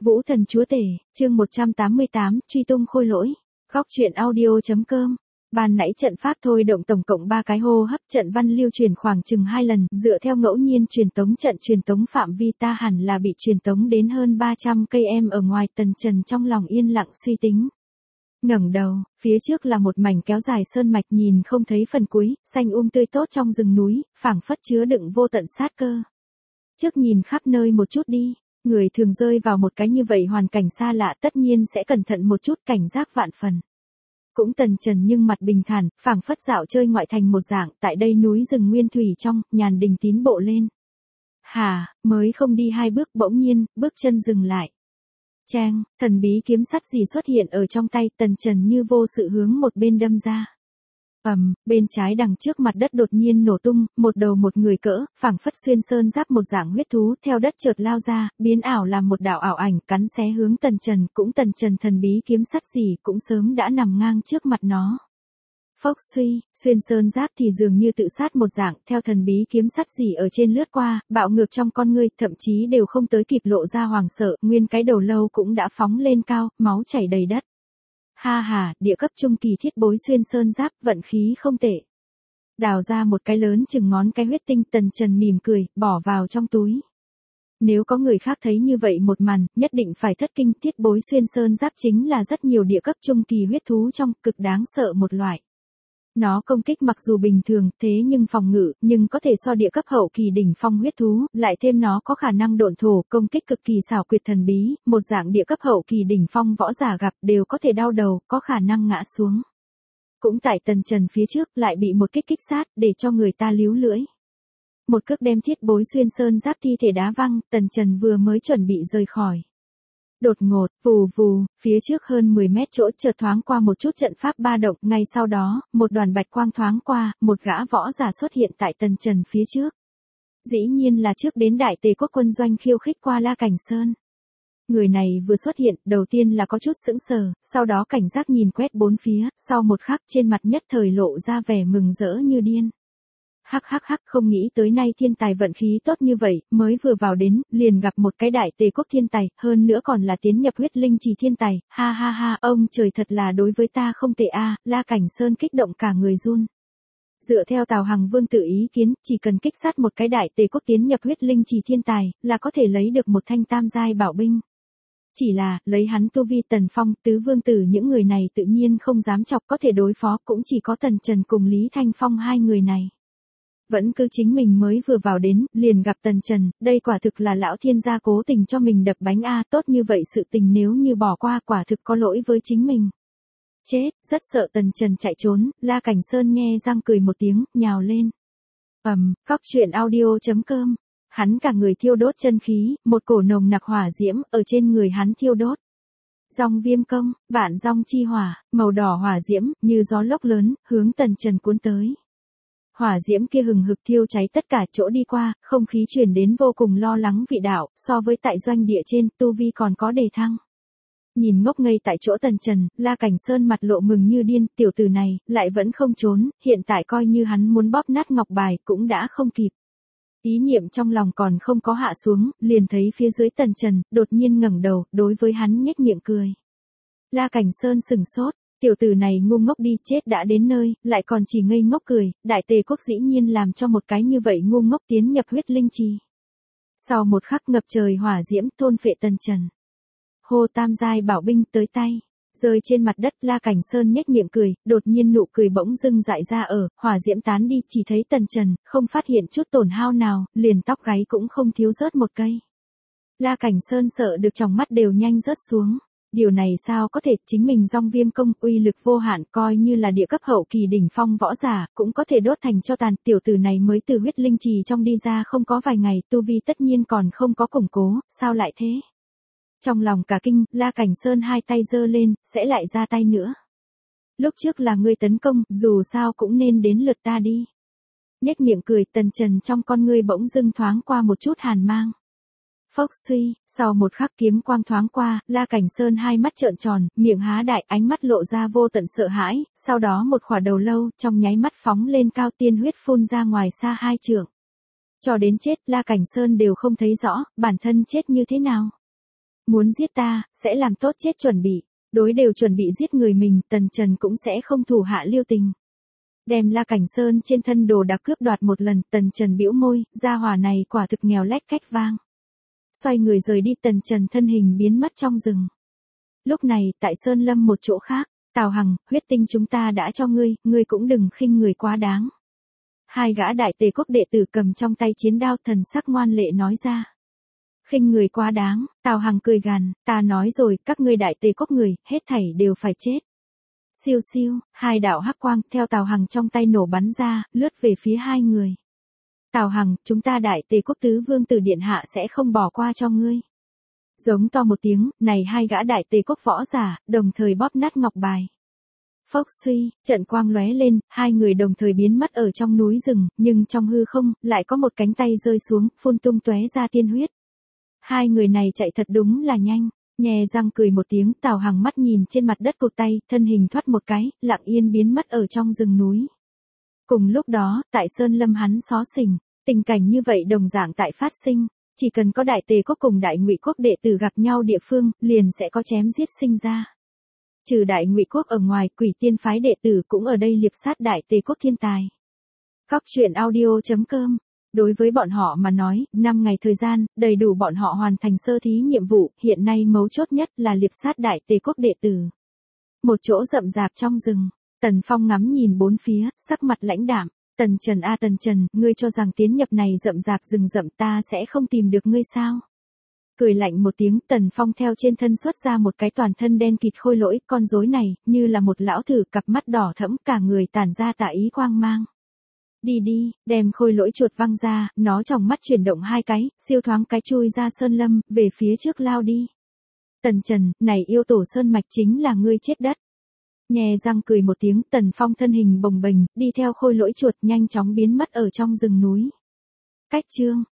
Vũ thần chúa tể, chương 188, truy tung khôi lỗi. Góc truyện audio.com. Ban nãy trận pháp thôi động tổng cộng 3 cái hô hấp, trận văn lưu truyền khoảng chừng 2 lần, dựa theo ngẫu nhiên truyền tống trận truyền tống phạm vi ta hẳn là bị truyền tống đến hơn 300 cây em ở ngoài. Tần Trần trong lòng yên lặng suy tính. Ngẩng đầu, phía trước là một mảnh kéo dài sơn mạch nhìn không thấy phần cuối, xanh tươi tốt trong rừng núi, phảng phất chứa đựng vô tận sát cơ. Trước nhìn khắp nơi một chút đi. Người thường rơi vào một cái như vậy hoàn cảnh xa lạ tất nhiên sẽ cẩn thận một chút, cảnh giác vạn phần. Cũng Tần Trần nhưng mặt bình thản, phảng phất dạo chơi ngoại thành một dạng, tại đây núi rừng nguyên thủy trong, nhàn đình tín bộ lên. Mới không đi 2 bước bỗng nhiên, bước chân dừng lại. Chang, thần bí kiếm sắt gì xuất hiện ở trong tay, Tần Trần như vô sự hướng một bên đâm ra. Bên trái đằng trước mặt đất đột nhiên nổ tung, một đầu một người cỡ, phảng phất xuyên sơn giáp một dạng huyết thú theo đất chợt lao ra, biến ảo làm một đạo ảo ảnh cắn xé hướng Tần Trần, cũng Tần Trần thần bí kiếm sắt gì cũng sớm đã nằm ngang trước mặt nó. Phốc suy, xuyên sơn giáp thì dường như tự sát một dạng, theo thần bí kiếm sắt gì ở trên lướt qua, bạo ngược trong con ngươi, thậm chí đều không tới kịp lộ ra hoàng sợ, nguyên cái đầu lâu cũng đã phóng lên cao, máu chảy đầy đất. Địa cấp trung kỳ thiết bối xuyên sơn giáp, vận khí không tệ. Đào ra một cái lớn chừng ngón cái huyết tinh, Tần Trần mỉm cười, bỏ vào trong túi. Nếu có người khác thấy như vậy một màn, nhất định phải thất kinh. Thiết bối xuyên sơn giáp chính là rất nhiều địa cấp trung kỳ huyết thú trong, cực đáng sợ một loại. Nó công kích mặc dù bình thường, thế nhưng phòng ngự, nhưng có thể so địa cấp hậu kỳ đỉnh phong huyết thú, lại thêm nó có khả năng độn thổ, công kích cực kỳ xảo quyệt thần bí, một dạng địa cấp hậu kỳ đỉnh phong võ giả gặp đều có thể đau đầu, có khả năng ngã xuống. Cũng tại Tần Trần phía trước, lại bị một kích sát, để cho người ta líu lưỡi. Một cước đem thiết bối xuyên sơn giáp thi thể đá văng, Tần Trần vừa mới chuẩn bị rời khỏi. Đột ngột, vù vù, phía trước hơn 10 mét chỗ chợt thoáng qua một chút trận pháp ba động, ngay sau đó, một đoàn bạch quang thoáng qua, một gã võ giả xuất hiện tại Tần Trần phía trước. Dĩ nhiên là trước đến Đại Tề quốc quân doanh khiêu khích qua La Cảnh Sơn. Người này vừa xuất hiện, đầu tiên là có chút sững sờ, sau đó cảnh giác nhìn quét bốn phía, sau một khắc trên mặt nhất thời lộ ra vẻ mừng rỡ như điên. Không nghĩ tới nay thiên tài vận khí tốt như vậy, mới vừa vào đến, liền gặp một cái Đại Tề quốc thiên tài, hơn nữa còn là tiến nhập huyết linh trì thiên tài, ông trời thật là đối với ta không tệ a. La Cảnh Sơn kích động cả người run. Dựa theo Tào Hằng Vương tự ý kiến, chỉ cần kích sát một cái Đại Tề quốc tiến nhập huyết linh trì thiên tài, là có thể lấy được một thanh tam giai bảo binh. Chỉ là, lấy hắn tu vi Tần Phong, Tứ Vương Tử những người này tự nhiên không dám chọc, có thể đối phó cũng chỉ có Tần Trần cùng Lý Thanh Phong hai người này. Vẫn cứ chính mình mới vừa vào đến, liền gặp Tần Trần, đây quả thực là lão thiên gia cố tình cho mình đập bánh a, tốt như vậy sự tình nếu như bỏ qua quả thực có lỗi với chính mình. Chết, rất sợ Tần Trần chạy trốn, La Cảnh Sơn nghe răng cười một tiếng, nhào lên. Góc truyện audio.com. Hắn cả người thiêu đốt chân khí, một cổ nồng nặc hỏa diễm, ở trên người hắn thiêu đốt. Dòng viêm công, vạn dòng chi hỏa, màu đỏ hỏa diễm, như gió lốc lớn, hướng Tần Trần cuốn tới. Hỏa diễm kia hừng hực thiêu cháy tất cả chỗ đi qua, không khí truyền đến vô cùng lo lắng vị đạo, so với tại doanh địa trên, tu vi còn có đề thăng. Nhìn ngốc ngây tại chỗ Tần Trần, La Cảnh Sơn mặt lộ mừng như điên, tiểu tử này, lại vẫn không trốn, hiện tại coi như hắn muốn bóp nát ngọc bài, cũng đã không kịp. Ý niệm trong lòng còn không có hạ xuống, liền thấy phía dưới Tần Trần, đột nhiên ngẩng đầu, đối với hắn nhếch miệng cười. La Cảnh Sơn sừng sốt. Tiểu tử này ngu ngốc đi, chết đã đến nơi, lại còn chỉ ngây ngốc cười, Đại Tề quốc dĩ nhiên làm cho một cái như vậy ngu ngốc tiến nhập huyết linh trì. Sau một khắc ngập trời hỏa diễm thôn phệ Tần Trần. Hô tam giai bảo binh tới tay, rơi trên mặt đất. La Cảnh Sơn nhếch miệng cười, đột nhiên nụ cười bỗng dưng dại ra ở, hỏa diễm tán đi, chỉ thấy Tần Trần, không phát hiện chút tổn hao nào, liền tóc gáy cũng không thiếu rớt một cây. La Cảnh Sơn sợ được tròng mắt đều nhanh rớt xuống. Điều này sao có thể, chính mình dòng viêm công uy lực vô hạn, coi như là địa cấp hậu kỳ đỉnh phong võ giả, cũng có thể đốt thành cho tàn. Tiểu tử này mới từ huyết linh trì trong đi ra không có vài ngày, tu vi tất nhiên còn không có củng cố, sao lại thế? Trong lòng cả kinh, La Cảnh Sơn hai tay giơ lên, sẽ lại ra tay nữa. Lúc trước là ngươi tấn công, dù sao cũng nên đến lượt ta đi. Nhếch miệng cười, Tần Trần trong con ngươi bỗng dưng thoáng qua một chút hàn mang. Phốc suy, sau một khắc kiếm quang thoáng qua, La Cảnh Sơn hai mắt trợn tròn, miệng há đại, ánh mắt lộ ra vô tận sợ hãi, sau đó một khỏa đầu lâu, trong nháy mắt phóng lên cao, tiên huyết phun ra ngoài xa 2 trượng. Cho đến chết, La Cảnh Sơn đều không thấy rõ, bản thân chết như thế nào. Muốn giết ta, sẽ làm tốt chết chuẩn bị. Đối đều chuẩn bị giết người mình, Tần Trần cũng sẽ không thủ hạ lưu tình. Đem La Cảnh Sơn trên thân đồ đạc cướp đoạt một lần, Tần Trần bĩu môi, gia hỏa này quả thực nghèo lách cách vang. Xoay người rời đi, Tần Trần thân hình biến mất trong rừng. Lúc này, tại Sơn Lâm một chỗ khác, Tào Hằng, huyết tinh chúng ta đã cho ngươi cũng đừng khinh người quá đáng. Hai gã đại tề quốc đệ tử cầm trong tay chiến đao, thần sắc ngoan lệ nói ra. Khinh người quá đáng, Tào Hằng cười gằn, ta nói rồi, các ngươi đại tề quốc người, hết thảy đều phải chết. Siêu siêu, hai đạo hắc quang theo Tào Hằng trong tay nổ bắn ra, lướt về phía hai người. Tào Hằng, chúng ta đại tề quốc tứ vương tử điện hạ sẽ không bỏ qua cho ngươi. Giống to một tiếng, này hai gã đại tề quốc võ giả, đồng thời bóp nát ngọc bài. Phốc suy, trận quang lóe lên, hai người đồng thời biến mất ở trong núi rừng, nhưng trong hư không, lại có một cánh tay rơi xuống, phun tung tóe ra tiên huyết. Hai người này chạy thật đúng là nhanh, nhè răng cười một tiếng, Tào Hằng mắt nhìn trên mặt đất cụt tay, thân hình thoát một cái, lặng yên biến mất ở trong rừng núi. Cùng lúc đó, tại Sơn Lâm hắn xó xỉnh, tình cảnh như vậy đồng dạng tại phát sinh, chỉ cần có đại tề quốc cùng đại ngụy quốc đệ tử gặp nhau địa phương, liền sẽ có chém giết sinh ra. Trừ đại ngụy quốc ở ngoài, Quỷ Tiên phái đệ tử cũng ở đây liệp sát đại tề quốc thiên tài. Góc truyện audio.com. Đối với bọn họ mà nói, 5 ngày thời gian, đầy đủ bọn họ hoàn thành sơ thí nhiệm vụ, hiện nay mấu chốt nhất là liệp sát đại tề quốc đệ tử. Một chỗ rậm rạp trong rừng, Tần Phong ngắm nhìn bốn phía, sắc mặt lãnh đạm, Tần Trần a Tần Trần, ngươi cho rằng tiến nhập này rậm rạp rừng rậm ta sẽ không tìm được ngươi sao? Cười lạnh một tiếng, Tần Phong theo trên thân xuất ra một cái toàn thân đen kịt khôi lỗi, con rối này, như là một lão thử, cặp mắt đỏ thẫm, cả người tản ra tà ý quang mang. Đi đi, đem khôi lỗi chuột văng ra, nó trong mắt chuyển động hai cái, siêu thoáng cái chui ra Sơn Lâm, về phía trước lao đi. Tần Trần, này yêu tổ Sơn Mạch chính là ngươi chết đất. Nhè răng cười một tiếng, Tần Phong thân hình bồng bềnh, đi theo khôi lỗi chuột nhanh chóng biến mất ở trong rừng núi. Cách chương